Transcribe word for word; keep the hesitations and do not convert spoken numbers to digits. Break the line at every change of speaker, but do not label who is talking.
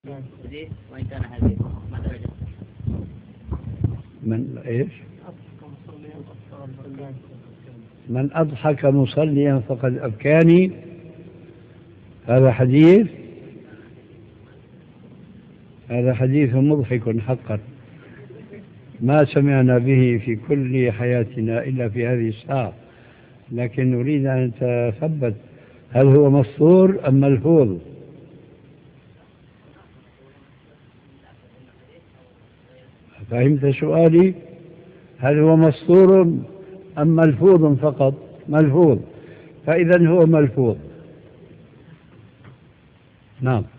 وإن كان حديث ما درجة
من إيش؟ من أضحك مصليا فقد أبكاني، هذا حديث هذا حديث مضحك حقا، ما سمعنا به في كل حياتنا إلا في هذه الساعة، لكن نريد أن نتثبت هل هو مسطور أم ملفوظ. فهمت سؤالي؟ هل هو مسطور أم ملفوظ فقط؟ ملفوظ، فإذا هو ملفوظ. نعم.